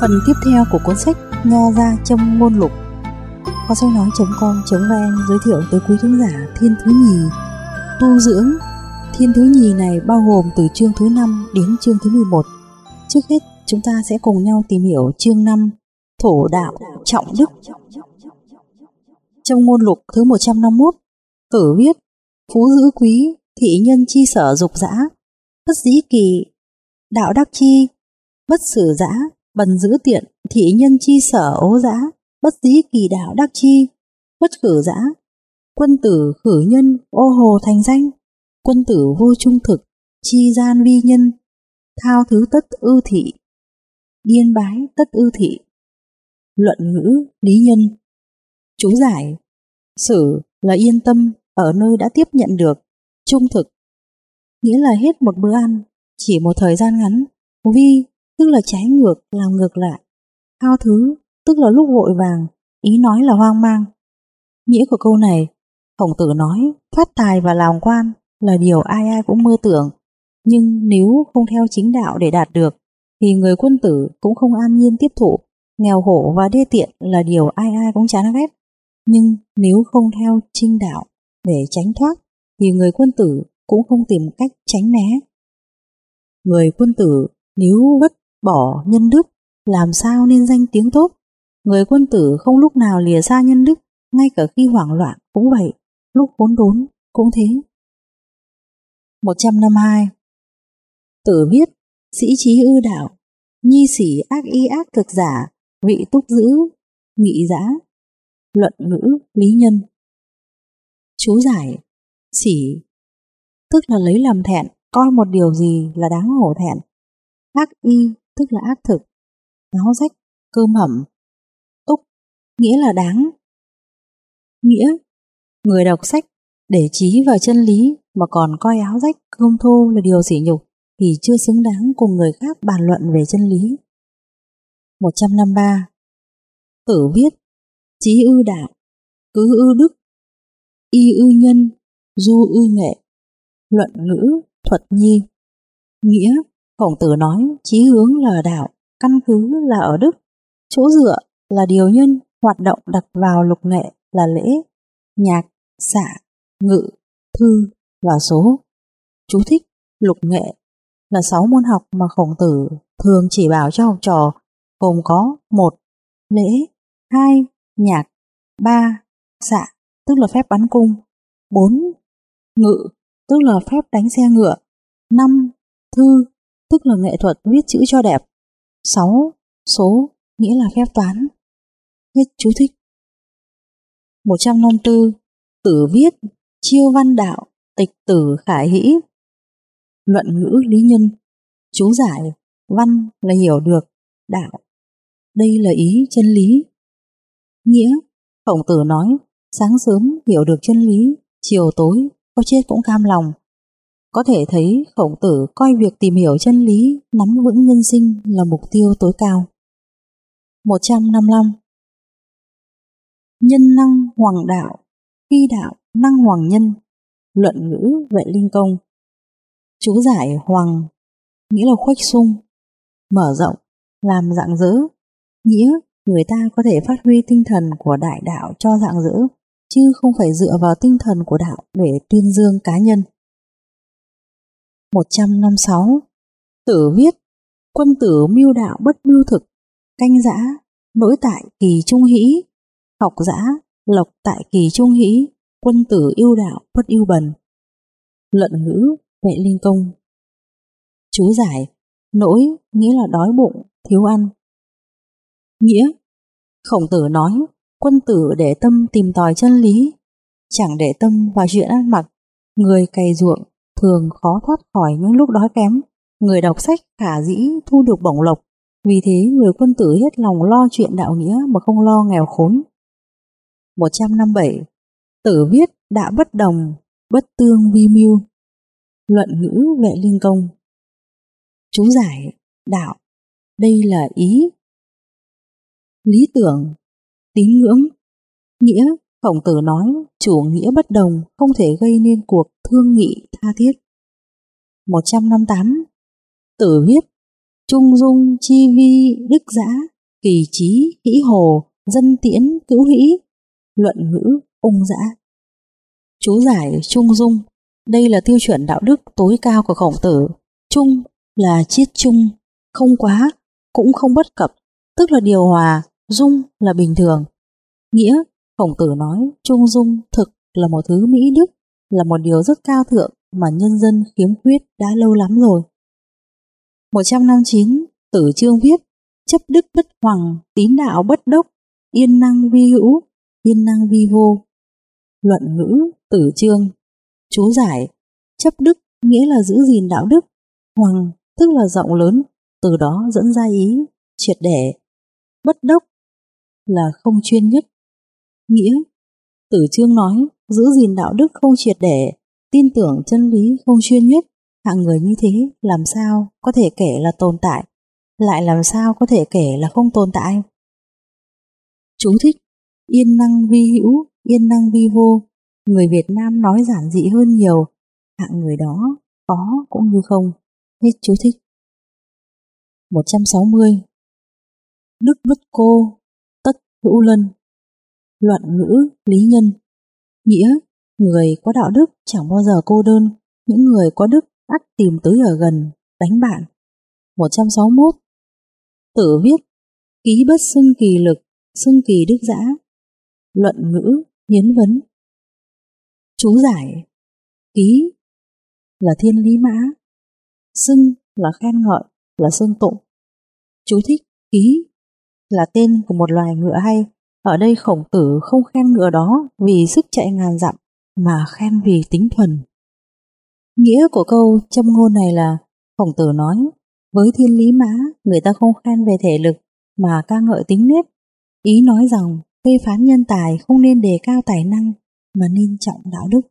Phần tiếp theo của cuốn sách Nho Gia Châm Ngôn Lục. Kho sách nói.com.vn giới thiệu tới quý khán giả thiên thứ nhì. Tu dưỡng. Thiên thứ nhì này bao gồm từ chương thứ 5 đến chương thứ 11. Trước hết chúng ta sẽ cùng nhau tìm hiểu chương 5 Thổ đạo trọng đức. Trong ngôn lục thứ 151, Tử viết: phú giữ quý, thị nhân chi sở dục dã, bất dĩ kỳ, đạo đắc chi, bất sử dã, bần giữ tiện, thị nhân chi sở ố dã, bất dĩ kỳ, đạo đắc chi, bất khử dã. Quân tử khử nhân, ô hồ thành danh. Quân tử vô trung thực, chi gian vi nhân, thao thứ tất ư thị, điên bái tất ư thị. Luận ngữ lý nhân. Chú giải: xử là yên tâm ở nơi đã tiếp nhận được, trung thực nghĩa là hết một bữa ăn chỉ một thời gian ngắn, vi tức là trái ngược, làm ngược lại, thao thứ tức là lúc vội vàng, ý nói là hoang mang. Nghĩa của câu này, Khổng Tử nói phát tài và làm quan là điều ai ai cũng mơ tưởng, nhưng nếu không theo chính đạo để đạt được thì người quân tử cũng không an nhiên tiếp thụ. Nghèo khổ và đê tiện là điều ai ai cũng chán ghét, nhưng nếu không theo chính đạo để tránh thoát thì người quân tử cũng không tìm cách tránh né. Người quân tử nếu vứt bỏ nhân đức làm sao nên danh tiếng tốt. Người quân tử không lúc nào lìa xa nhân đức, ngay cả khi hoảng loạn cũng vậy, lúc hỗn đốn cũng thế. 152. Tử viết: sĩ trí ư đạo, nhi sỉ ác y ác cực giả, vị túc giữ, nghị giã. Luận ngữ lý nhân. Chú giải: sỉ tức là lấy làm thẹn, coi một điều gì là đáng hổ thẹn. Ác y tức là ác thực, áo rách, cơm hẩm. Túc nghĩa là đáng. Nghĩa: người đọc sách để chí vào chân lý mà còn coi áo rách, cơm thô là điều sỉ nhục thì chưa xứng đáng cùng người khác bàn luận về chân lý. 153. Tử viết: chí ư đạo, cứ ư đức, y ư nhân, du ư nghệ. Luận ngữ thuật nhi. Nghĩa: Khổng Tử nói chí hướng là ở đạo, căn cứ là ở đức, chỗ dựa là điều nhân, hoạt động đặt vào lục nghệ là lễ, nhạc, xạ, ngự, thư và số. Chú thích: lục nghệ là 6 môn học mà Khổng Tử thường chỉ bảo cho học trò, gồm có: 1. Lễ, 2. Nhạc, 3. Xạ tức là phép bắn cung, 4. Ngự tức là phép đánh xe ngựa, 5. Thư tức là nghệ thuật viết chữ cho đẹp, 6. Số nghĩa là phép toán. Hết chú thích. 154. Tử viết: chiêu văn đạo, tịch tử khải hĩ. Luận ngữ lý nhân. Chú giải: văn là hiểu được, đạo đây là ý chân lý. Nghĩa: Khổng Tử nói sáng sớm hiểu được chân lý, chiều tối có chết cũng cam lòng. Có thể thấy Khổng Tử coi việc tìm hiểu chân lý, nắm vững nhân sinh là mục tiêu tối cao. 155. Nhân năng hoàng đạo, phi đạo năng hoàng nhân. Luận ngữ Vệ Linh Công. Chú giải: hoàng nghĩa là khuếch sung, mở rộng, làm rạng rỡ. Nghĩa: người ta có thể phát huy tinh thần của đại đạo cho rạng rỡ, chứ không phải dựa vào tinh thần của đạo để tuyên dương cá nhân. 156. Tử viết: quân tử mưu đạo bất mưu thực, canh dã nỗi tại kỳ trung hĩ, học dã lộc tại kỳ trung hĩ, quân tử yêu đạo bất yêu bần. Luận ngữ Vệ Linh Công. Chú giải: nỗi nghĩa là đói bụng, thiếu ăn. Nghĩa: Khổng Tử nói quân tử để tâm tìm tòi chân lý, chẳng để tâm vào chuyện ăn mặc. Người cày ruộng thường khó thoát khỏi những lúc đói kém, người đọc sách khả dĩ thu được bổng lộc. Vì thế người quân tử hết lòng lo chuyện đạo nghĩa mà không lo nghèo khốn. 157. Tử viết: đạo bất đồng, bất tương vi mưu. Luận ngữ Vệ Linh Công. Chú giải: đạo đây là ý, lý tưởng, tín ngưỡng. Nghĩa: Khổng Tử nói chủ nghĩa bất đồng không thể gây nên cuộc thương nghị tha thiết. 158. Tử viết: trung dung chi vi đức dã, Kỳ trí hĩ hồ, dân tiễn cữu hĩ. Luận ngữ ung dã. Chú giải trung dung. Đây là tiêu chuẩn đạo đức tối cao của Khổng Tử. Trung là chiết chung, không quá, cũng không bất cập, tức là điều hòa. Dung là bình thường. Nghĩa, Khổng Tử nói trung dung thực là một thứ mỹ đức, là một điều rất cao thượng mà nhân dân khiếm khuyết đã lâu lắm rồi. 159. Tử Chương viết: chấp đức bất hoằng, tín đạo bất đốc, yên năng vi hữu, yên năng vi vô. Luận ngữ Tử Chương. Chú giải: chấp đức nghĩa là giữ gìn đạo đức, hoằng tức là rộng lớn, từ đó dẫn ra ý triệt để. Bất đốc là không chuyên nhất. Nghĩa, Tử Chương nói giữ gìn đạo đức không triệt để, tin tưởng chân lý không chuyên nhất, hạng người như thế làm sao có thể kể là tồn tại, lại làm sao có thể kể là không tồn tại. Chú thích: yên năng vi hữu, yên năng vi vô. Người Việt Nam nói giản dị hơn nhiều, hạng người đó có cũng như không. Hết chú thích. 160. Đức bất cô, tất hữu lân. Luận ngữ lý nhân. Nghĩa, người có đạo đức chẳng bao giờ cô đơn, những người có đức ắt tìm tới ở gần, đánh bạn. 161. Tử viết: ký bất xưng kỳ lực, xưng kỳ đức dã. Luận ngữ hiến vấn. Chú giải: ký là thiên lý mã, xưng là khen ngợi, là xưng tụng. Chú thích: ký là tên của một loài ngựa hay. Ở đây Khổng Tử không khen ngựa đó vì sức chạy ngàn dặm, mà khen vì tính thuần. Nghĩa của câu châm ngôn này là Khổng Tử nói với thiên lý mã người ta không khen về thể lực mà ca ngợi tính nết. Ý nói rằng phê phán nhân tài không nên đề cao tài năng mà nên trọng đạo đức.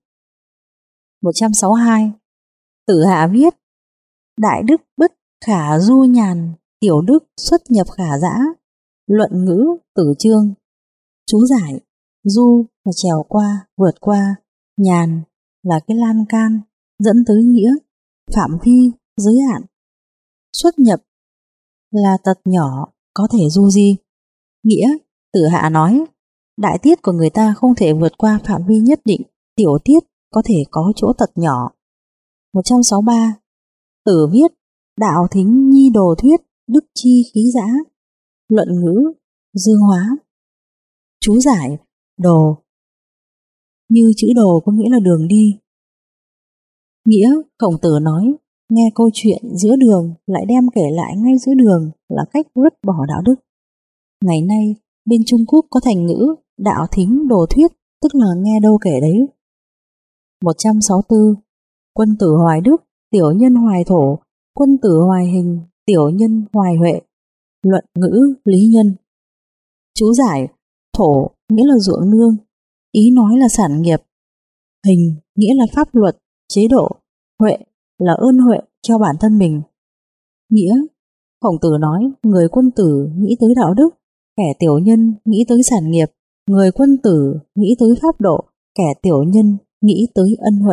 162. Tử Hạ viết: đại đức bất khả du nhàn, tiểu đức xuất nhập khả dã. Luận ngữ Tử Chương. Chú giải: du là trèo qua, vượt qua, nhàn là cái lan can dẫn tới nghĩa, phạm vi, giới hạn. Xuất nhập là tật nhỏ, có thể du di. Nghĩa, Tử Hạ nói đại tiết của người ta không thể vượt qua phạm vi nhất định, tiểu tiết có thể có chỗ tật nhỏ. 163. Tử viết: đạo thính nhi đồ thuyết, đức chi khí dã. Luận ngữ Dương Hóa. Chú giải: đồ như chữ đồ có nghĩa là đường đi. Nghĩa, Khổng Tử nói nghe câu chuyện giữa đường lại đem kể lại ngay giữa đường là cách vứt bỏ đạo đức. Ngày nay bên Trung Quốc có thành ngữ đạo thính đồ thuyết, tức là nghe đâu kể đấy. 164. Quân tử hoài đức, tiểu nhân hoài thổ, quân tử hoài hình, tiểu nhân hoài huệ. Luận ngữ lý nhân. Chú giải: thổ nghĩa là ruộng nương, ý nói là sản nghiệp. Hình nghĩa là pháp luật, chế độ. Huệ là ơn huệ cho bản thân mình. Nghĩa, Khổng Tử nói người quân tử nghĩ tới đạo đức, kẻ tiểu nhân nghĩ tới sản nghiệp. Người quân tử nghĩ tới pháp độ, kẻ tiểu nhân nghĩ tới ân huệ.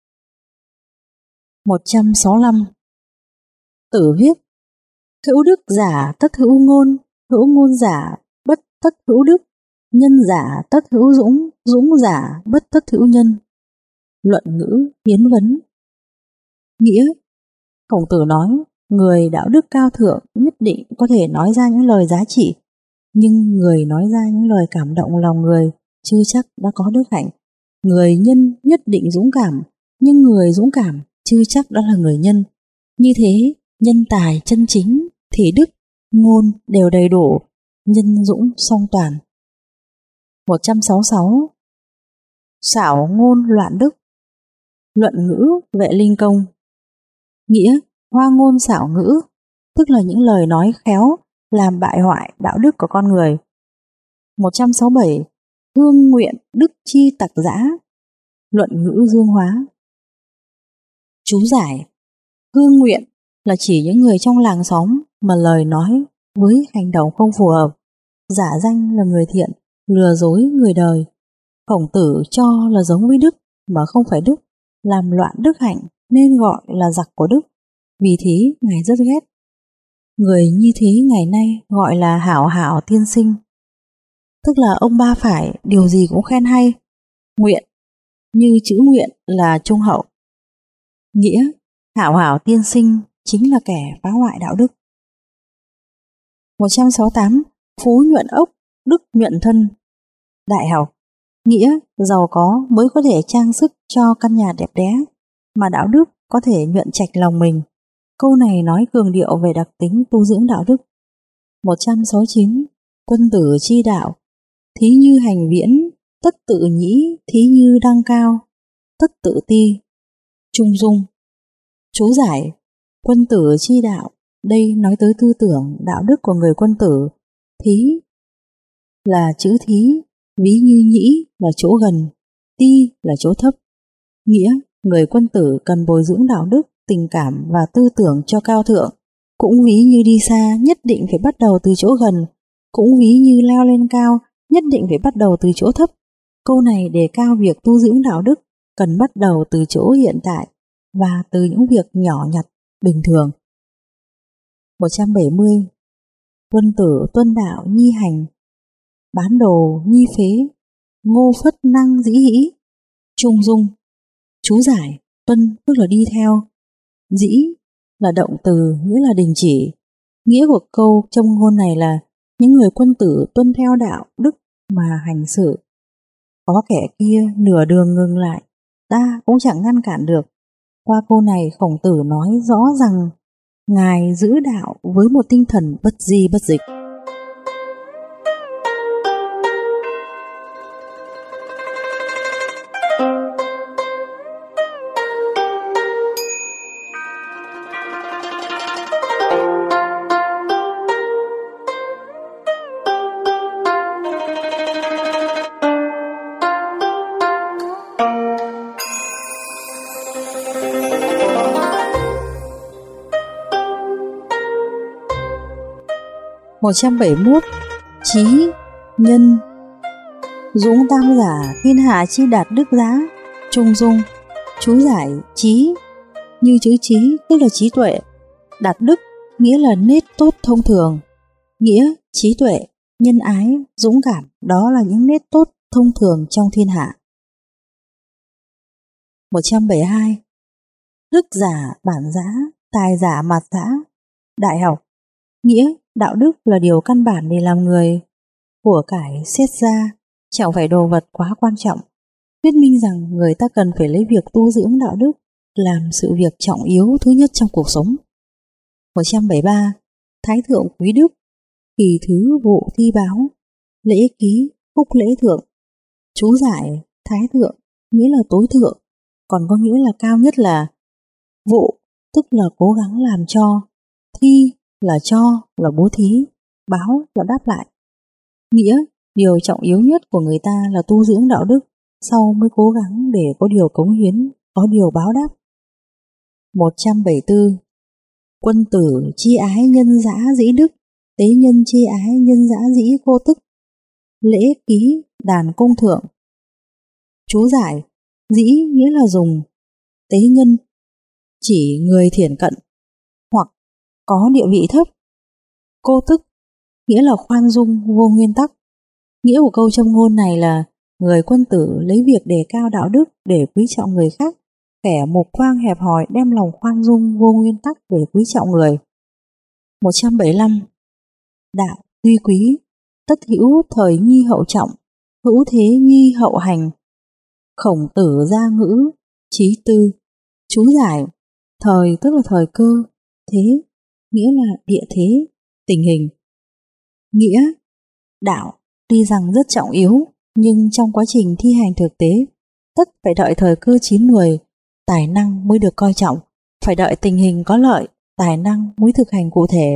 165. Tử viết: hữu đức giả tất hữu ngôn giả bất tất hữu đức, nhân giả tất hữu dũng, dũng giả bất tất hữu nhân. Luận ngữ hiến vấn. Nghĩa, Khổng Tử nói người đạo đức cao thượng nhất định có thể nói ra những lời giá trị, nhưng người nói ra những lời cảm động lòng người chưa chắc đã có đức hạnh. Người nhân nhất định dũng cảm, nhưng người dũng cảm chưa chắc đã là người nhân. Như thế, nhân tài chân chính thì đức, ngôn đều đầy đủ, nhân dũng song toàn. 166. Xảo ngôn loạn đức. Luận ngữ Vệ Linh Công. Nghĩa, hoa ngôn xảo ngữ, tức là những lời nói khéo làm bại hoại đạo đức của con người. 167. Hương nguyện đức chi tặc dã. Luận ngữ Dương Hóa. Chú giải: hương nguyện là chỉ những người trong làng xóm mà lời nói với hành động không phù hợp, giả danh là người thiện, lừa dối người đời. Khổng Tử cho là giống với đức mà không phải đức, làm loạn đức hạnh nên gọi là giặc của đức. Vì thế Ngài rất ghét. Người như thế ngày nay gọi là hảo hảo tiên sinh. Tức là ông ba phải điều gì cũng khen hay. Nguyện, như chữ nguyện là trung hậu. Nghĩa, hảo hảo tiên sinh chính là kẻ phá hoại đạo đức. 168. Phú nhuận ốc, đức nhuận thân. Đại học, nghĩa giàu có mới có thể trang sức cho căn nhà đẹp đẽ, mà đạo đức có thể nhuận trạch lòng mình. Câu này nói cường điệu về đặc tính tu dưỡng đạo đức. 169. Quân tử chi đạo, thí như hành viễn, tất tự nhĩ, thí như đăng cao, tất tự ti. Trung dung. Chú giải: quân tử chi đạo, đây nói tới tư tưởng, đạo đức của người quân tử. Thí là chữ thí, ví như nhĩ là chỗ gần, ti là chỗ thấp. Nghĩa, người quân tử cần bồi dưỡng đạo đức, tình cảm và tư tưởng cho cao thượng. Cũng ví như đi xa, nhất định phải bắt đầu từ chỗ gần. Cũng ví như leo lên cao, nhất định phải bắt đầu từ chỗ thấp. Câu này đề cao việc tu dưỡng đạo đức cần bắt đầu từ chỗ hiện tại và từ những việc nhỏ nhặt, bình thường. 170. Quân tử tuân đạo nhi hành, bán đồ nhi phế, ngô phất năng dĩ hĩ. Trung dung. Chú giải: tuân tức là đi theo, dĩ là động từ, nghĩa là đình chỉ. Nghĩa của câu châm ngôn này là những người quân tử tuân theo đạo đức mà hành sự. Có kẻ kia nửa đường ngừng lại, ta cũng chẳng ngăn cản được. Qua câu này Khổng Tử nói rõ rằng Ngài giữ đạo với một tinh thần bất di bất dịch. Một 171. Trí, nhân. Dũng tam giả, thiên hạ chi đạt đức giá. Trung dung. Chú giải: trí như chữ trí tức là trí tuệ, đạt đức nghĩa là nết tốt thông thường. Nghĩa, trí tuệ, nhân ái, dũng cảm, đó là những nết tốt thông thường trong thiên hạ. 172. Đức giả bản giã, tài giả mạt giã. Đại học, nghĩa đạo đức là điều căn bản để làm người. Của cải xét ra, chẳng phải đồ vật quá quan trọng. Thuyết minh rằng người ta cần phải lấy việc tu dưỡng đạo đức làm sự việc trọng yếu thứ nhất trong cuộc sống. 173. Thái thượng quý đức, kỳ thứ vụ thi báo, lễ ký, phúc lễ thượng. Chú giải: thái thượng nghĩa là tối thượng, còn có nghĩa là cao nhất là. Vụ tức là cố gắng làm cho, thi là cho, là bố thí, báo là đáp lại. Nghĩa, điều trọng yếu nhất của người ta là tu dưỡng đạo đức, sau mới cố gắng để có điều cống hiến, có điều báo đáp. 174. Quân tử chi ái nhân dã dĩ đức, tế nhân chi ái nhân dã dĩ cô tức. Lễ ký đàn cung thượng. Chú giải: dĩ nghĩa là dùng, tế nhân chỉ người thiển cận hoặc có địa vị thấp, cô tức nghĩa là khoan dung vô nguyên tắc. Nghĩa của câu châm ngôn này là người quân tử lấy việc đề cao đạo đức để quý trọng người khác, kẻ mục quang hẹp hòi đem lòng khoan dung vô nguyên tắc để quý trọng người. 175. Đạo tuy quý, tất hữu thời nhi hậu trọng, hữu thế nhi hậu hành. Khổng Tử gia ngữ, chí tư. Chú giải: thời tức là thời cơ, thế nghĩa là địa thế, tình hình. Nghĩa, đạo tuy rằng rất trọng yếu, nhưng trong quá trình thi hành thực tế, tất phải đợi thời cơ chín muồi, tài năng mới được coi trọng, phải đợi tình hình có lợi, tài năng mới thực hành cụ thể.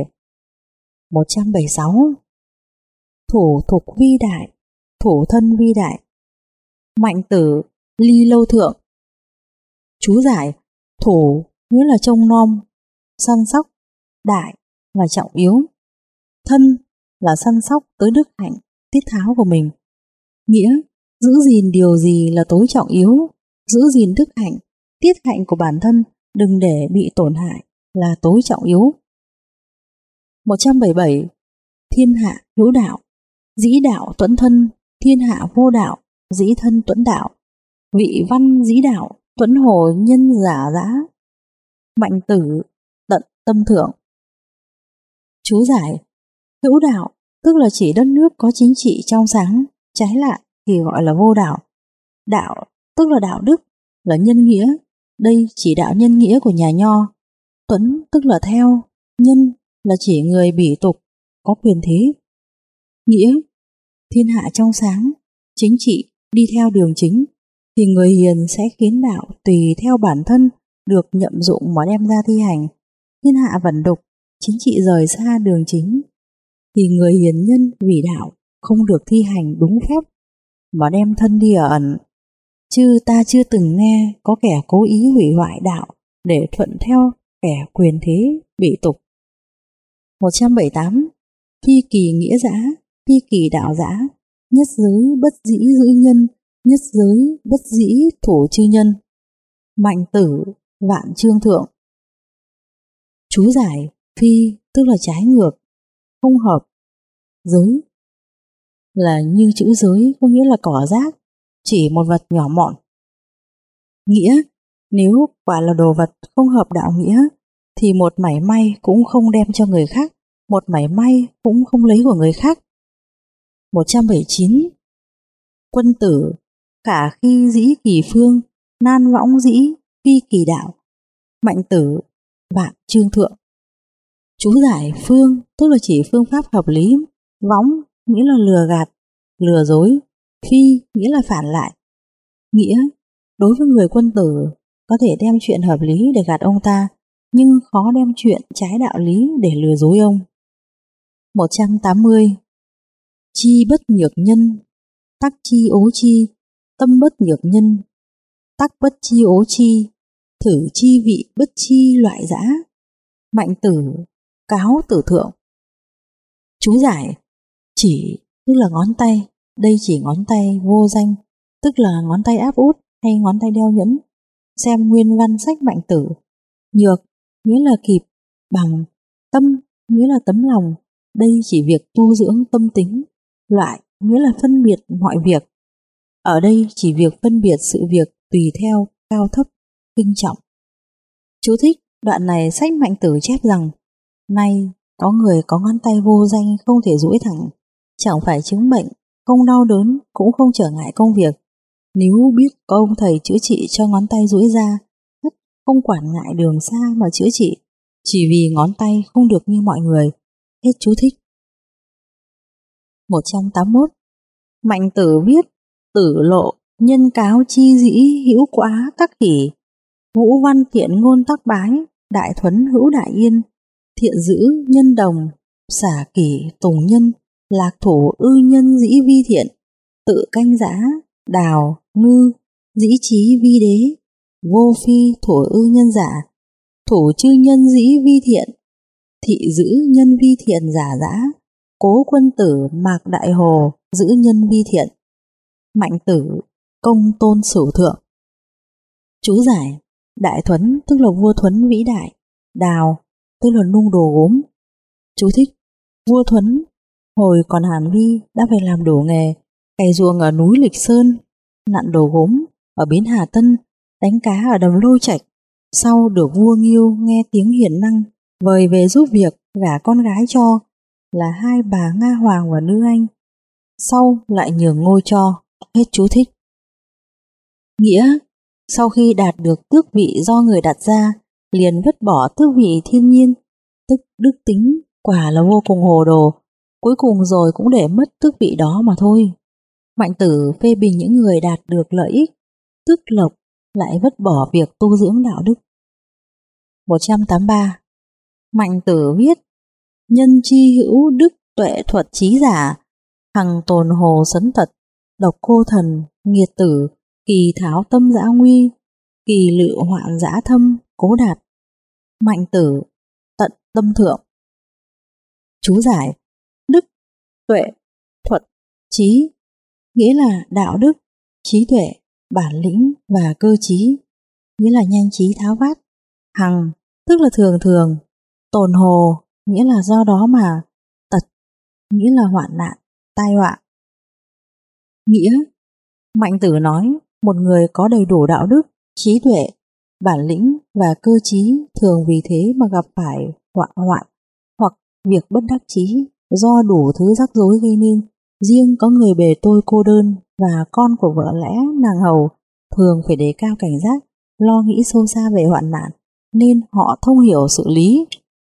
176. Thủ thục vi đại, thủ thân vi đại. Mạnh tử, ly lâu thượng. Chú giải: thủ nghĩa là trông nom, săn sóc, đại là trọng yếu, thân là săn sóc tới đức hạnh, tiết tháo của mình. Nghĩa, giữ gìn điều gì là tối trọng yếu, giữ gìn đức hạnh, tiết hạnh của bản thân đừng để bị tổn hại là tối trọng yếu. 177. Thiên hạ hữu đạo, dĩ đạo tuẫn thân, thiên hạ vô đạo, dĩ thân tuẫn đạo. Vị văn dĩ đạo, tuẫn hồ nhân giả dã. Mạnh tử, tận tâm thượng. Chú giải: hữu đạo tức là chỉ đất nước có chính trị trong sáng, trái lại thì gọi là vô đạo. Đạo tức là đạo đức, là nhân nghĩa, đây chỉ đạo nhân nghĩa của nhà Nho. Tuẫn tức là theo, nhân là chỉ người bỉ tục, có quyền thế. Nghĩa: thiên hạ trong sáng, chính trị đi theo đường chính, thì người hiền sẽ khiến đạo tùy theo bản thân được nhậm dụng mà đem ra thi hành. Thiên hạ vẩn đục, chính trị rời xa đường chính, thì người hiền nhân vì đạo không được thi hành đúng phép mà đem thân đi ở ẩn. Chứ ta chưa từng nghe có kẻ cố ý hủy hoại đạo để thuận theo kẻ quyền thế bị tục. 178. Phi kỳ nghĩa dã, phi kỳ đạo dã, nhất giới bất dĩ giữ nhân, nhất giới bất dĩ thủ chư nhân. Mạnh tử, vạn chương thượng. Chú giải: phi tức là trái ngược, không hợp. Giới là như chữ giới, có nghĩa là cỏ rác, chỉ một vật nhỏ mọn. Nghĩa: nếu quả là đồ vật không hợp đạo nghĩa, thì một mảy may cũng không đem cho người khác, một mảy may cũng không lấy của người khác. 179. Quân tử, khả khi dĩ kỳ phương, nan võng dĩ phi kỳ đạo. Mạnh tử, vạn chương thượng. Chú giải: phương tức là chỉ phương pháp hợp lý, võng nghĩa là lừa gạt, lừa dối, phi nghĩa là phản lại. Nghĩa: đối với người quân tử, có thể đem chuyện hợp lý để gạt ông ta, nhưng khó đem chuyện trái đạo lý để lừa dối ông. 180. Chi bất nhược nhân, tắc chi ố chi, tâm bất nhược nhân, tắc bất chi ố chi, thử chi vị bất chi loại dã. Mạnh tử, cáo tử thượng. Chú giải: chỉ tức là ngón tay, đây chỉ ngón tay vô danh, tức là ngón tay áp út hay ngón tay đeo nhẫn. Xem nguyên văn sách Mạnh tử. Nhược nghĩa là kịp, bằng. Tâm nghĩa là tấm lòng, đây chỉ việc tu dưỡng tâm tính. Loại nghĩa là phân biệt mọi việc, ở đây chỉ việc phân biệt sự việc tùy theo cao thấp, kinh trọng. Chú thích: đoạn này sách Mạnh tử chép rằng: nay có người có ngón tay vô danh không thể duỗi thẳng, chẳng phải chứng bệnh, không đau đớn, cũng không trở ngại công việc. Nếu biết có ông thầy chữa trị cho ngón tay duỗi ra, không quản ngại đường xa mà chữa trị, chỉ vì ngón tay không được như mọi người. Hết chú thích. 181. Mạnh tử viết: tử lộ, nhân cáo chi dĩ hữu quá tắc hỷ, vũ văn thiện ngôn tắc bái, đại thuấn hữu đại yên, thiện dữ nhân đồng, xả kỷ tùng nhân, lạc thủ ư nhân dĩ vi thiện, tự canh giã, đào, ngư, dĩ trí vi đế, vô phi thủ ư nhân giả, thủ chư nhân dĩ vi thiện, thị giữ nhân vi thiện giả dã, cố quân tử mạc đại hồ giữ nhân vi thiện. Mạnh tử, công tôn sửu thượng. Chú giải: đại thuấn tức là vua Thuấn vĩ đại, đào tức là nung đồ gốm. Chú thích: vua Thuấn hồi còn Hàn Vi đã phải làm đổ nghề, cày ruộng ở núi Lịch Sơn, nặn đồ gốm ở bến Hà Tân, đánh cá ở đầm Lôi Trạch. Sau được vua Nghiêu nghe tiếng hiền năng, vời về giúp việc, gả con gái cho, là hai bà Nga Hoàng và Nữ Anh. Sau lại nhường ngôi cho. Hết chú thích. Nghĩa: sau khi đạt được tước vị do người đặt ra, liền vứt bỏ tước vị thiên nhiên, tức đức tính, quả là vô cùng hồ đồ, cuối cùng rồi cũng để mất tước vị đó mà thôi. Mạnh tử phê bình những người đạt được lợi ích, tước lộc, lại vứt bỏ việc tu dưỡng đạo đức. 183. Mạnh tử viết: nhân chi hữu đức tuệ thuật trí giả, hằng tồn hồ sấn tật, độc cô thần, nghiệt tử, kỳ tháo tâm dã nguy, kỳ lự hoạn dã thâm, cố đạt. Mạnh tử, tận tâm thượng. Chú giải: đức, tuệ, thuật, trí nghĩa là đạo đức, trí tuệ, bản lĩnh và cơ trí, nghĩa là nhanh trí tháo vát. Hằng tức là thường thường, tồn hồ nghĩa là do đó mà, tật nghĩa là hoạn nạn, tai họa. Nghĩa, Mạnh Tử nói một người có đầy đủ đạo đức, trí tuệ, bản lĩnh và cơ trí thường vì thế mà gặp phải họa hoạn hoặc việc bất đắc chí do đủ thứ rắc rối gây nên. Riêng có người bề tôi cô đơn và con của vợ lẽ nàng hầu thường phải đề cao cảnh giác, lo nghĩ sâu xa về hoạn nạn, nên họ thông hiểu sự lý.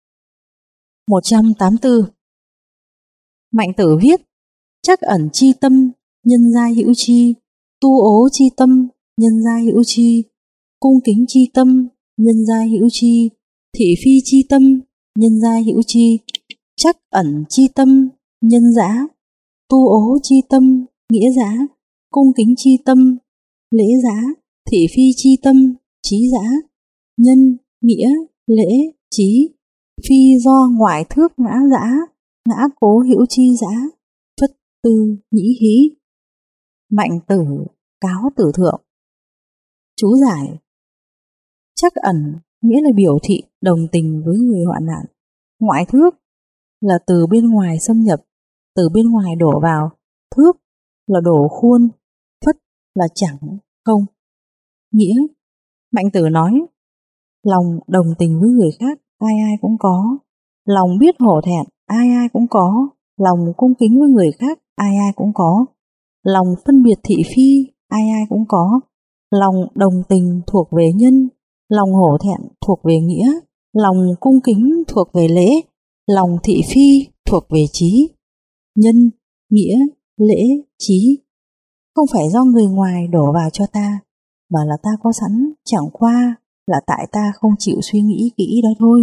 184. Mạnh Tử viết: chắc ẩn chi tâm, nhân giai hữu chi; tu ố chi tâm, nhân giai hữu chi; cung kính chi tâm, nhân giai hữu chi; thị phi chi tâm, nhân giai hữu chi; chắc ẩn chi tâm, nhân giã; tu ố chi tâm, nghĩa giã; cung kính chi tâm, lễ giã; thị phi chi tâm, trí giã. Nhân, nghĩa, lễ, trí. Phi do ngoại thước ngã giã, ngã cố hữu chi giã. Phất tư nhĩ hí. Mạnh Tử cáo Tử Thượng. Chú giải: chắc ẩn nghĩa là biểu thị đồng tình với người hoạn nạn. Ngoại thước là từ bên ngoài xâm nhập, từ bên ngoài đổ vào. Thước là đổ khuôn. Phất là chẳng, không. Nghĩa, Mạnh Tử nói lòng đồng tình với người khác ai ai cũng có, lòng biết hổ thẹn ai ai cũng có, lòng cung kính với người khác ai ai cũng có, lòng phân biệt thị phi ai ai cũng có, lòng đồng tình thuộc về nhân, lòng hổ thẹn thuộc về nghĩa, lòng cung kính thuộc về lễ, lòng thị phi thuộc về trí. Nhân, nghĩa, lễ, trí không phải do người ngoài đổ vào cho ta, mà là ta có sẵn, chẳng qua là tại ta không chịu suy nghĩ kỹ đó thôi.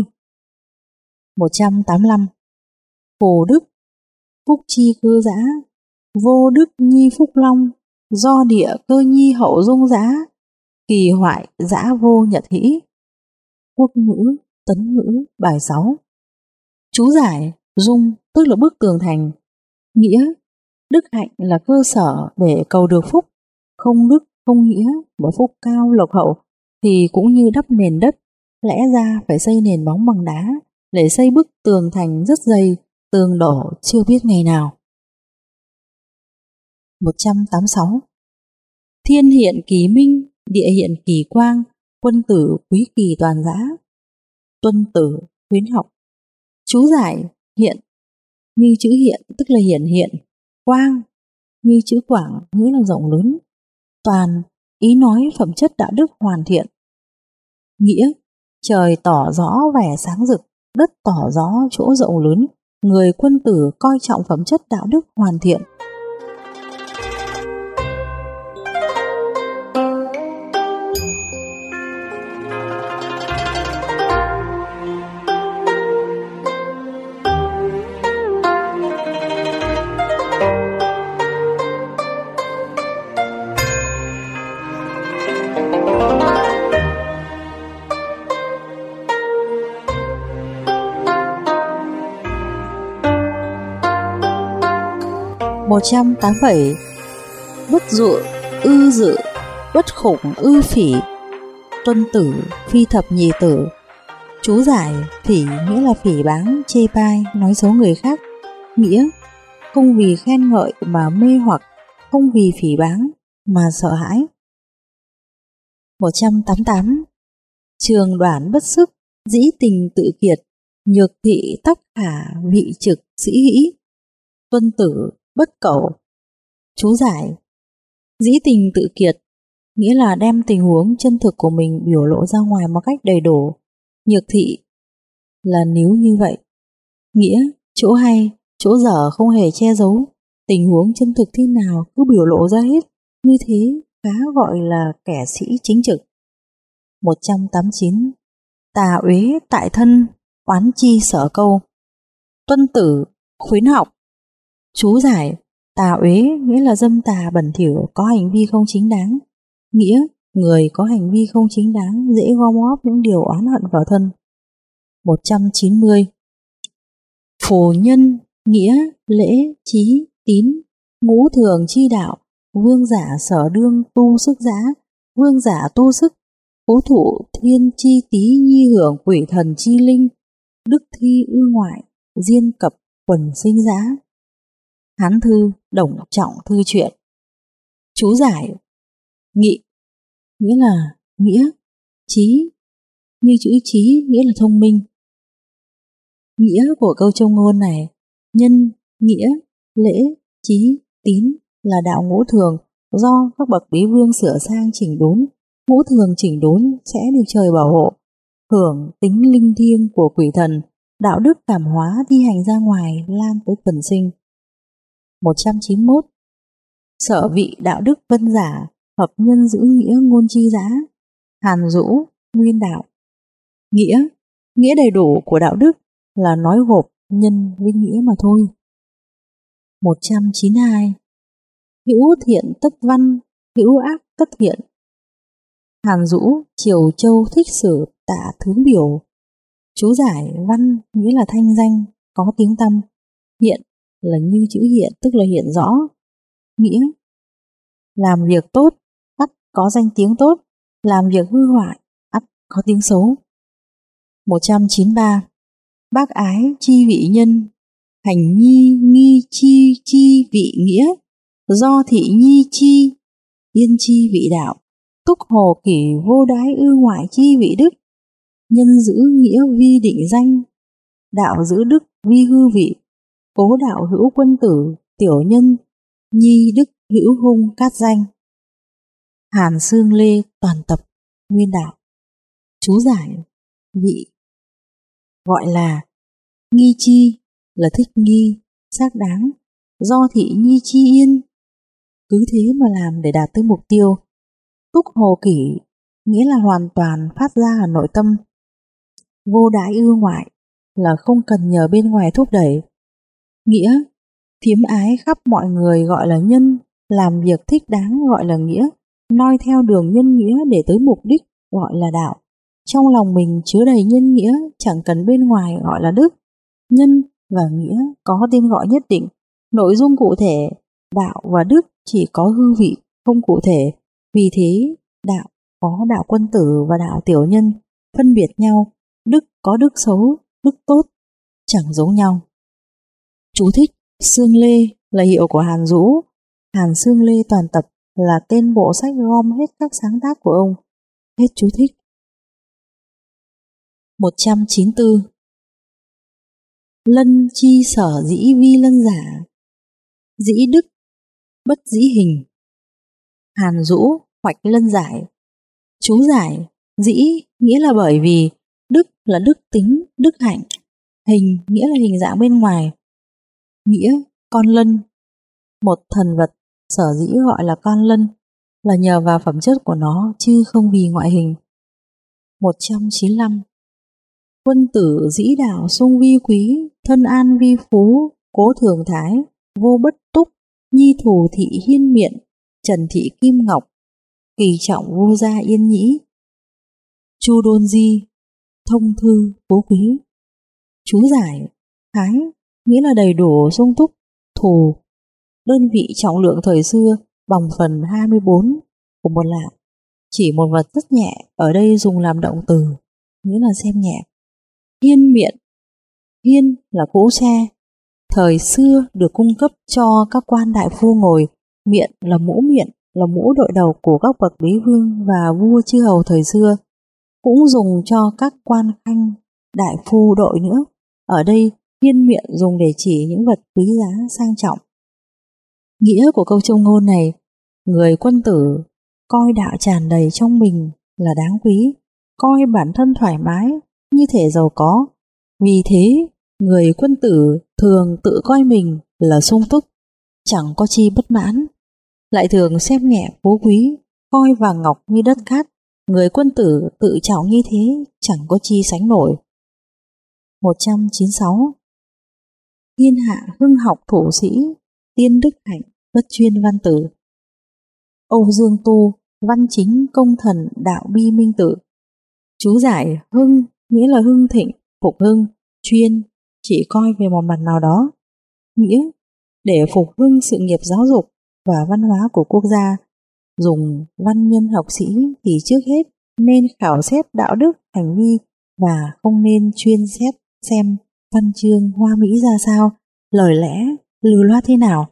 185. Phù đức, phúc chi cơ giã; vô đức nhi phúc long, do địa cơ nhi hậu dung giã; kỳ hoại giã vô nhật hĩ. Quốc ngữ, Tấn ngữ, bài 6. Chú giải: dung tức là bức tường thành. Nghĩa, đức hạnh là cơ sở để cầu được phúc. Không đức, không nghĩa mà phúc cao lộc hậu thì cũng như đắp nền đất, lẽ ra phải xây nền móng bằng đá, để xây bức tường thành rất dày, tường đổ chưa biết ngày nào. 186. Thiên hiện kỳ minh, địa hiện kỳ quang; quân tử quý kỳ toàn giã. Tuân Tử, khuyến học. Chú giải: hiện như chữ hiện tức là hiển hiện, quang như chữ quảng nghĩa là rộng lớn, toàn ý nói phẩm chất đạo đức hoàn thiện. Nghĩa, trời tỏ rõ vẻ sáng rực, đất tỏ rõ chỗ rộng lớn, người quân tử coi trọng phẩm chất đạo đức hoàn thiện. Một 187. Bất dụ ư dự, bất khủng ư phỉ; Tuân Tử, phi thập nhì tử. Chú giải: phỉ nghĩa là phỉ báng, chê bai, nói xấu người khác. Nghĩa, không vì khen ngợi mà mê hoặc, không vì phỉ báng mà sợ hãi. 188. Trường đoản bất sức, dĩ tình tự kiệt; nhược thị tắc khả, vị trực sĩ hĩ. Tuân Tử, bất cẩu. Chú giải: dĩ tình tự kiệt nghĩa là đem tình huống chân thực của mình biểu lộ ra ngoài một cách đầy đủ. Nhược thị là nếu như vậy. Nghĩa, chỗ hay, chỗ dở không hề che giấu, tình huống chân thực thế nào cứ biểu lộ ra hết, như thế khá gọi là kẻ sĩ chính trực. 189. Tà uế tại thân, oán chi sở câu. Tuân Tử, khuyến học. Chú giải: tà uế nghĩa là dâm tà bẩn thỉu, có hành vi không chính đáng. Nghĩa, người có hành vi không chính đáng dễ gom góp những điều oán hận vào thân. 190. Phù nhân, nghĩa, lễ, trí, tín; ngũ thường chi đạo, vương giả sở đương tu sức giã; vương giả tu sức, phú thụ thiên chi tý nhi hưởng quỷ thần chi linh; đức thi ư ngoại, diên cập quần sinh dã. Hán thư Đồng Trọng thư truyện. Chú giải: nghị nghĩa là nghĩa, trí như chữ trí nghĩa là thông minh. Nghĩa của câu châm ngôn này: nhân, nghĩa, lễ, trí, tín là đạo ngũ thường do các bậc đế vương sửa sang chỉnh đốn. Ngũ thường chỉnh đốn sẽ được trời bảo hộ, hưởng tính linh thiêng của quỷ thần, đạo đức cảm hóa thi hành ra ngoài, lan tới quần sinh. 191. Sở vị đạo đức vân giả, hợp nhân giữ nghĩa ngôn chi giá. Hàn Dũ, Nguyên Đạo. Nghĩa đầy đủ của đạo đức là nói gộp nhân với nghĩa mà thôi. 192. Hữu thiện tất văn, hữu ác tất thiện. Hàn Dũ, Triều Châu Thích Sử Tạ Thứ Biểu. Chú giải: văn nghĩa là thanh danh, có tiếng tăm. Hiện là như chữ hiện, tức là hiện rõ. Nghĩa: làm việc tốt, ắt có danh tiếng tốt. Làm việc hư hoại, ắt có tiếng xấu. 193. Bác ái chi vị nhân, hành nhi nghi chi vị nghĩa. Do thị nhi chi, yên chi vị đạo. Túc hồ kỷ vô đái ư ngoại chi vị đức. Nhân giữ nghĩa vi định danh, đạo giữ đức vi hư vị. Cố đạo hữu quân tử, tiểu nhân, nhi đức hữu hung cát danh. Hàn Xương Lê toàn tập, Nguyên Đạo. Chú giải: vị gọi là nghi chi là thích nghi, xác đáng. Do thị nhi chi yên, cứ thế mà làm để đạt tới mục tiêu. Túc hồ kỷ nghĩa là hoàn toàn phát ra ở nội tâm. Vô đãi ư ngoại là không cần nhờ bên ngoài thúc đẩy. Nghĩa: phiếm ái khắp mọi người gọi là nhân, làm việc thích đáng gọi là nghĩa, noi theo đường nhân nghĩa để tới mục đích gọi là đạo. Trong lòng mình chứa đầy nhân nghĩa, chẳng cần bên ngoài gọi là đức. Nhân và nghĩa có tên gọi nhất định, nội dung cụ thể. Đạo và đức chỉ có hư vị, không cụ thể. Vì thế đạo có đạo quân tử và đạo tiểu nhân, phân biệt nhau. Đức có đức xấu, đức tốt, chẳng giống nhau. Chú thích: Xương Lê là hiệu của Hàn Dũ. Hàn Xương Lê toàn tập là tên bộ sách gom hết các sáng tác của ông. Hết chú thích. 194. Lân chi sở dĩ vi lân giả, dĩ đức bất dĩ hình. Hàn Dũ, Hoạch Lân Giải. Chú giải: dĩ nghĩa là bởi vì, đức là đức tính, đức hạnh, hình nghĩa là hình dạng bên ngoài. Nghĩa: con lân. Một thần vật sở dĩ gọi là con lân là nhờ vào phẩm chất của nó chứ không vì ngoại hình. 195. Quân tử dĩ đạo sung vi quý, thân an vi phú, cố thường thái, vô bất túc, nhi thủ thị hiên miện, trần thị kim ngọc, kỳ trọng vô gia yên nhĩ. Chu Đôn Di, Thông thư phú quý. Chú giải: thái nghĩa là đầy đủ sung túc, thù đơn vị trọng lượng thời xưa bằng phần 24 của một lạng. Chỉ một vật rất nhẹ, ở đây dùng làm động từ, nghĩa là xem nhẹ. Hiên miện, hiên là cỗ xe, thời xưa được cung cấp cho các quan đại phu ngồi. Miện là mũ đội đầu của các bậc đế vương và vua chư hầu thời xưa, cũng dùng cho các quan khanh đại phu đội nữa. Ở đây hiên miện dùng để chỉ những vật quý giá sang trọng. Nghĩa của câu châm ngôn này: người quân tử coi đạo tràn đầy trong mình là đáng quý, coi bản thân thoải mái như thể giàu có. Vì thế người quân tử thường tự coi mình là sung túc, chẳng có chi bất mãn, lại thường xem nhẹ phú quý, coi vàng ngọc như đất cát. Người quân tử tự trọng như thế chẳng có chi sánh nổi. 196. Thiên hạ hưng học thủ sĩ, tiên đức hạnh bất chuyên văn tử. Âu Dương Tu, Văn chính công thần đạo bi minh tự. Chú giải: hưng nghĩa là hưng thịnh, phục hưng. Chuyên chỉ coi về một mặt nào đó. Nghĩa: để phục hưng sự nghiệp giáo dục và văn hóa của quốc gia. Dùng văn nhân học sĩ thì trước hết nên khảo xét đạo đức hành vi và không nên chuyên xét xem văn chương hoa mỹ ra sao, lời lẽ lưu loát thế nào.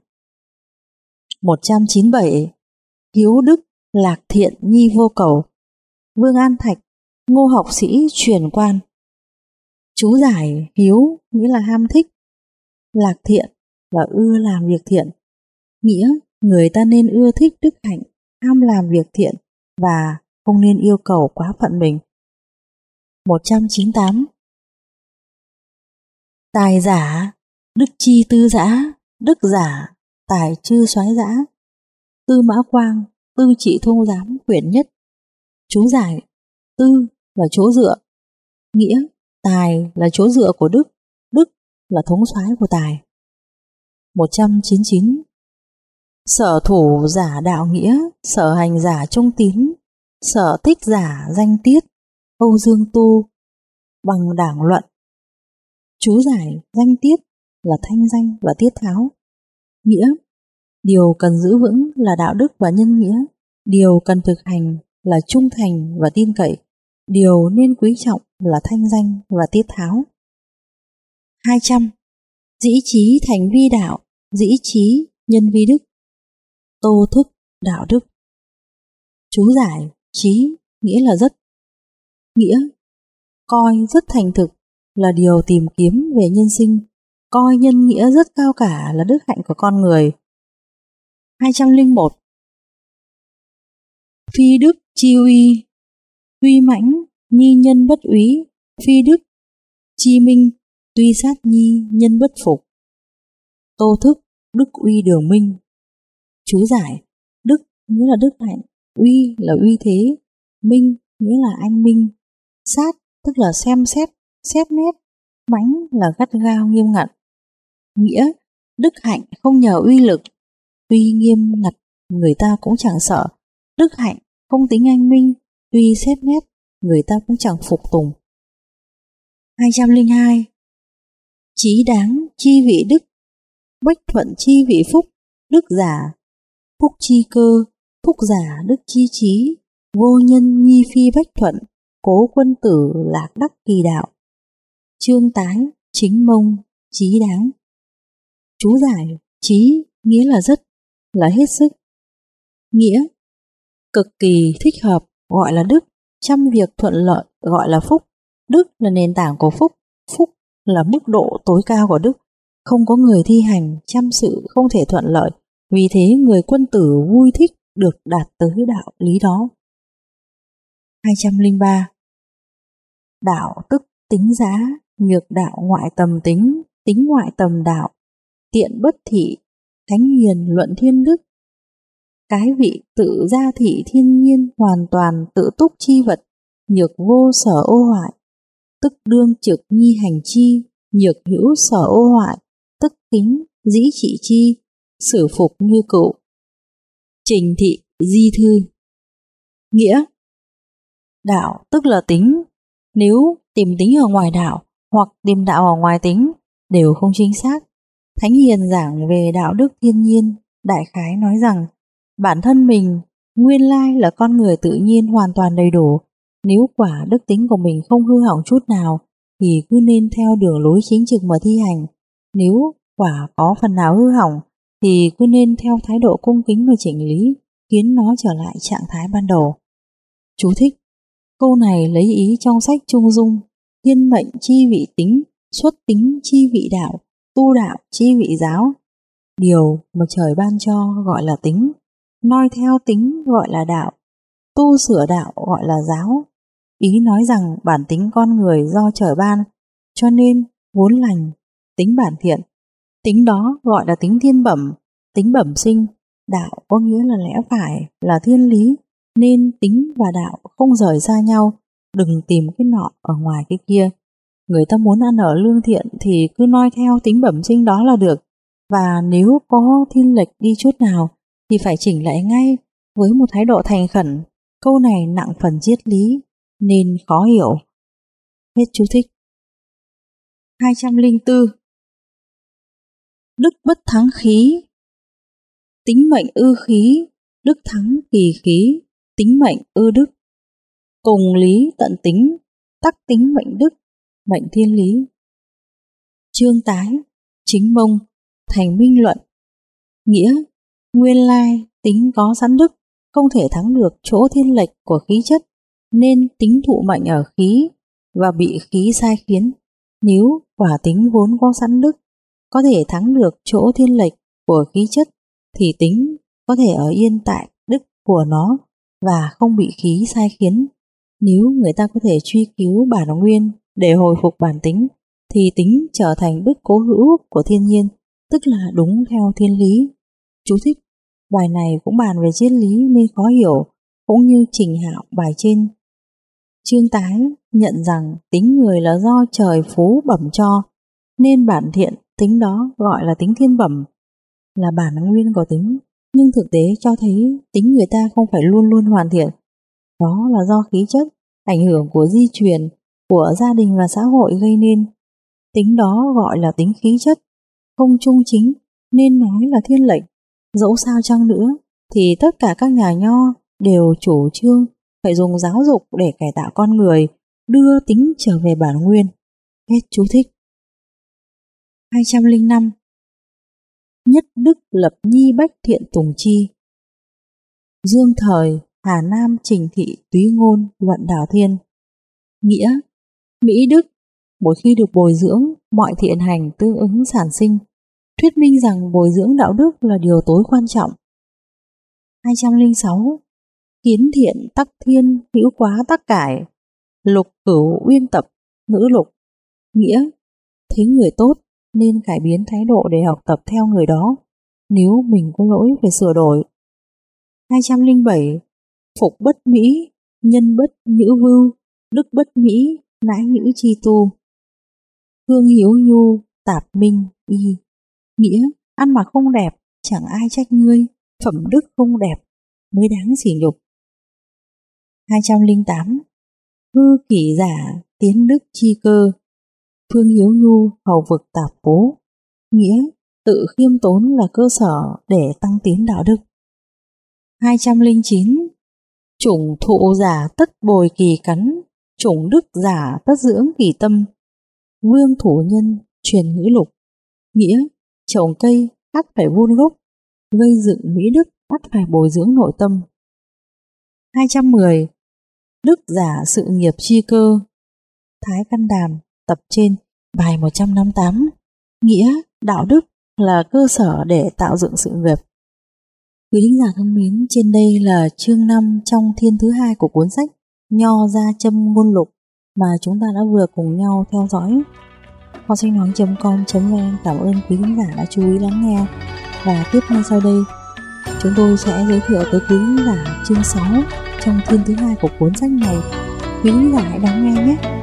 197. Hiếu đức, lạc thiện nhi vô cầu. Vương An Thạch, Ngô học sĩ truyền quan. Chú giải hiếu nghĩa là ham thích, lạc thiện là ưa làm việc thiện, nghĩa người ta nên ưa thích đức hạnh, ham làm việc thiện và không nên yêu cầu quá phận mình. 198. Tài giả, đức chi tư giã, đức giả, tài chư soái giã. Tư Mã Quang, Tư Trị Thông Giám quyển nhất. Chú giải tư là chỗ dựa, nghĩa tài là chỗ dựa của đức, đức là thống soái của tài. 199. Sở thủ giả đạo nghĩa, sở hành giả trung tín, sở thích giả danh tiết, Âu Dương Tu, bằng đảng luận. Chú giải danh tiết là thanh danh và tiết tháo, nghĩa điều cần giữ vững là đạo đức và nhân nghĩa, điều cần thực hành là trung thành và tin cậy, điều nên quý trọng là thanh danh và tiết tháo. 200. Dĩ trí thành vi đạo, dĩ trí nhân vi đức. Tô Thức, đạo đức. Chú giải trí nghĩa là rất, nghĩa coi rất thành thực là điều tìm kiếm về nhân sinh, coi nhân nghĩa rất cao cả là đức hạnh của con người. 201. Phi đức chi uy, uy mãnh nhi nhân bất úy, phi đức chi minh tuy sát nhi nhân bất phục. Tô Thức, đức uy đường minh. Chú giải đức nghĩa là đức hạnh, uy là uy thế, minh nghĩa là anh minh, sát tức là xem xét, xét nét, mãnh là gắt gao nghiêm ngặt, nghĩa đức hạnh không nhờ uy lực, tuy nghiêm ngặt người ta cũng chẳng sợ, đức hạnh không tính anh minh, tuy xét nét người ta cũng chẳng phục tùng. 202. Chí đáng chi vị đức, bách thuận chi vị phúc, đức giả phúc chi cơ, phúc giả đức chi trí, vô nhân nhi phi bách thuận, cố quân tử lạc đắc kỳ đạo. Trương Tái, Chính Mông, chí đáng. Chú giải chí nghĩa là rất, là hết sức, nghĩa cực kỳ thích hợp gọi là đức, trăm việc thuận lợi gọi là phúc. Đức là nền tảng của phúc, phúc là mức độ tối cao của đức. Không có người thi hành trăm sự không thể thuận lợi, vì thế người quân tử vui thích được đạt tới đạo lý đó. 203. Đạo tức tính giá, nhược đạo ngoại tầm tính, tính ngoại tầm đạo, tiện bất thị, thánh hiền luận thiên đức. Cái vị tự gia thị thiên nhiên hoàn toàn tự túc chi vật, nhược vô sở ô hoại, tức đương trực nhi hành chi, nhược hữu sở ô hoại, tức kính dĩ trị chi, sử phục như cựu. Trình Thị Di Thư. Nghĩa đạo tức là tính, nếu tìm tính ở ngoài đạo hoặc tìm đạo ở ngoài tính đều không chính xác. Thánh Hiền giảng về đạo đức thiên nhiên, đại khái nói rằng bản thân mình nguyên lai là con người tự nhiên hoàn toàn đầy đủ. Nếu quả đức tính của mình không hư hỏng chút nào thì cứ nên theo đường lối chính trực mà thi hành. Nếu quả có phần nào hư hỏng thì cứ nên theo thái độ cung kính mà chỉnh lý, khiến nó trở lại trạng thái ban đầu. Chú thích: câu này lấy ý trong sách Trung Dung: thiên mệnh chi vị tính, xuất tính chi vị đạo, tu đạo chi vị giáo. Điều mà trời ban cho gọi là tính, noi theo tính gọi là đạo, tu sửa đạo gọi là giáo. Ý nói rằng bản tính con người do trời ban, cho nên vốn lành, tính bản thiện. Tính đó gọi là tính thiên bẩm, tính bẩm sinh. Đạo có nghĩa là lẽ phải, là thiên lý, nên tính và đạo không rời xa nhau. Đừng tìm cái nọ ở ngoài cái kia. Người ta muốn ăn ở lương thiện thì cứ noi theo tính bẩm sinh đó là được. Và nếu có thiên lệch đi chút nào thì phải chỉnh lại ngay với một thái độ thành khẩn. Câu này nặng phần triết lý nên khó hiểu. Hết chú thích. 204. Đức bất thắng khí, tính mệnh ư khí, đức thắng kỳ khí, tính mệnh ư đức. Cùng lý tận tính, tắc tính mệnh đức, mệnh thiên lý. Chương tái, chính mông, thành minh luận. Nghĩa, nguyên lai tính có sẵn đức, không thể thắng được chỗ thiên lệch của khí chất, nên tính thụ mệnh ở khí và bị khí sai khiến. Nếu quả tính vốn có sẵn đức, có thể thắng được chỗ thiên lệch của khí chất, thì tính có thể ở yên tại đức của nó và không bị khí sai khiến. Nếu người ta có thể truy cứu bản nguyên để hồi phục bản tính, thì tính trở thành đức cố hữu của thiên nhiên, tức là đúng theo thiên lý. Chú thích: bài này cũng bàn về triết lý nên khó hiểu, cũng như Trình Hạo bài trên. Chương tái nhận rằng tính người là do trời phú bẩm cho, nên bản thiện tính đó gọi là tính thiên bẩm, là bản nguyên của tính. Nhưng thực tế cho thấy tính người ta không phải luôn luôn hoàn thiện. Đó là do khí chất, ảnh hưởng của di truyền, của gia đình và xã hội gây nên. Tính đó gọi là tính khí chất, không trung chính nên nói là thiên lệch. Dẫu sao chăng nữa thì tất cả các nhà nho đều chủ trương phải dùng giáo dục để cải tạo con người, đưa tính trở về bản nguyên. Hết chú thích. 205. Nhất đức lập nhi bách thiện tùng chi. Dương thời, Hà Nam Trình Thị Túy Ngôn luận Đào Thiên. Nghĩa, mỹ đức mỗi khi được bồi dưỡng, mọi thiện hành tương ứng sản sinh, thuyết minh rằng bồi dưỡng đạo đức là điều tối quan trọng. 206. Kiến thiện tắc thiên, hữu quá tắc cải. Lục cửu uyên tập, ngữ lục. Nghĩa, thấy người tốt nên cải biến thái độ để học tập theo người đó, nếu mình có lỗi phải sửa đổi. 207. Phục bất mỹ, nhân bất nhữ vưu, đức bất mỹ, nãi nhữ chi tu. Hương hiếu nhu, tạp minh, y. Nghĩa, ăn mặc không đẹp, chẳng ai trách ngươi, phẩm đức không đẹp, mới đáng sỉ nhục. 208. Hư kỷ giả, tiến đức chi cơ. Phương hiếu nhu, hầu vực tạp cố. Nghĩa, tự khiêm tốn là cơ sở để tăng tiến đạo đức. 209. Chủng thụ giả tất bồi kỳ cắn, chủng đức giả tất dưỡng kỳ tâm. Vương thủ nhân truyền ngữ lục. Nghĩa, trồng cây ắt phải vun gốc, gây dựng mỹ đức ắt phải bồi dưỡng nội tâm. 210. Đức giả sự nghiệp chi cơ. Thái Căn Đàm tập trên, bài 158. Nghĩa, đạo đức là cơ sở để tạo dựng sự nghiệp. Quý thính giả thân mến, trên đây là chương 5 trong thiên thứ 2 của cuốn sách Nho Gia Châm Ngôn Lục mà chúng ta đã vừa cùng nhau theo dõi. Kho sách nói.com.vn cảm ơn quý thính giả đã chú ý lắng nghe. Và tiếp ngay sau đây, chúng tôi sẽ giới thiệu tới quý thính giả chương 6 trong thiên thứ 2 của cuốn sách này. Quý thính giả hãy lắng nghe nhé.